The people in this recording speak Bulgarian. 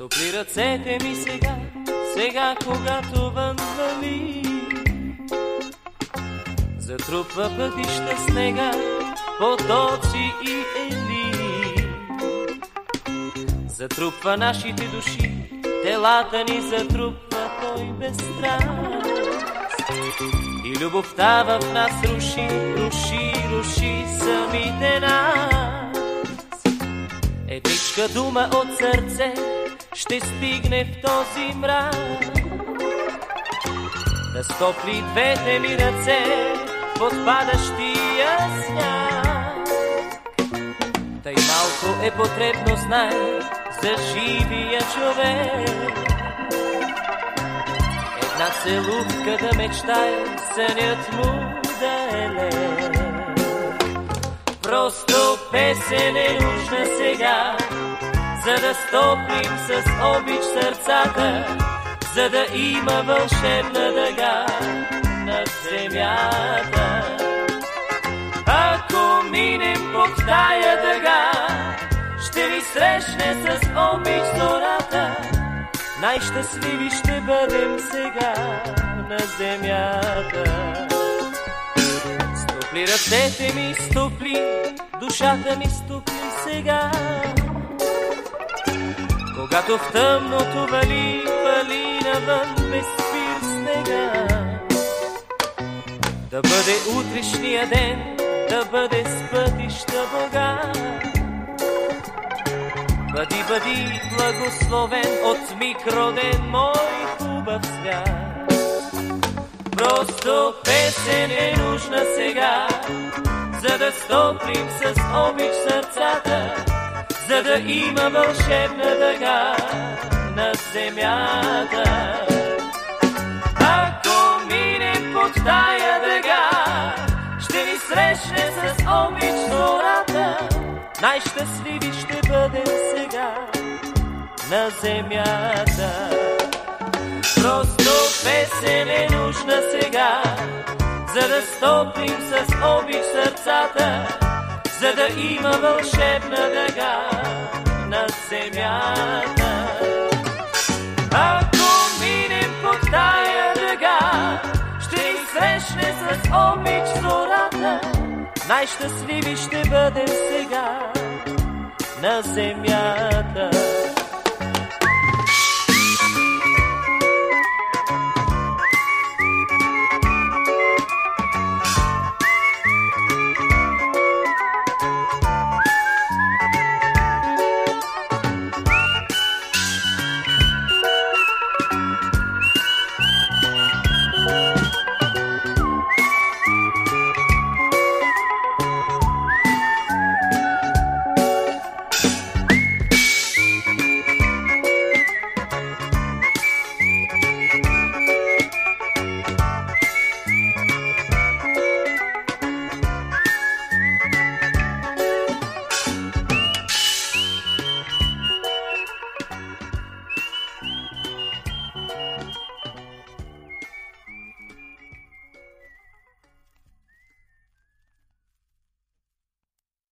Топли ръцете ми сега, сега когато вън вали. Затрупва пътища снега, потоци и ели. Затрупва нашите души, телата ни затрупва той без страст. И любовта в нас руши, руши, руши самите нас. Едничка дума от сърце ще стигне в този мрак, да стопли двете ми ръце под падащия сняг. Тъй малко е потребно, знай, за живия човек. Една целувка да мечтае, сънят му да е лек. Просто песен е нужна сега, за да стоплим с обич сърцата, за да има вълшебна дъга над земята. Ако минем под тая дъга, ще ви срещне с обич зората. Най-щастливи ще бъдем сега на земята. Стопли ръцете ми, стопли, душата ми стопли сега. Когато в тъмното вали, вали навън без спир снега. Да бъде утрешния ден, да бъде с пътища богат. Бъди, бъди благословен от микроден, мой хубав свят. Просто песен е нужна сега, за да стоплим с обич сърцата, за да има вълшебна дъга над земята. Ако минем под тая дъга, ще ни срещне с обич зората. Най-щастливи ще бъдем сега на земята. Просто песен е нужна сега, за да стоплим с обич сърцата, за да има вълшебна дъга на земята. Ако минем под тая дъга, ще ни срещне с обич зората. Най-щастливи ще бъдем сега на земята.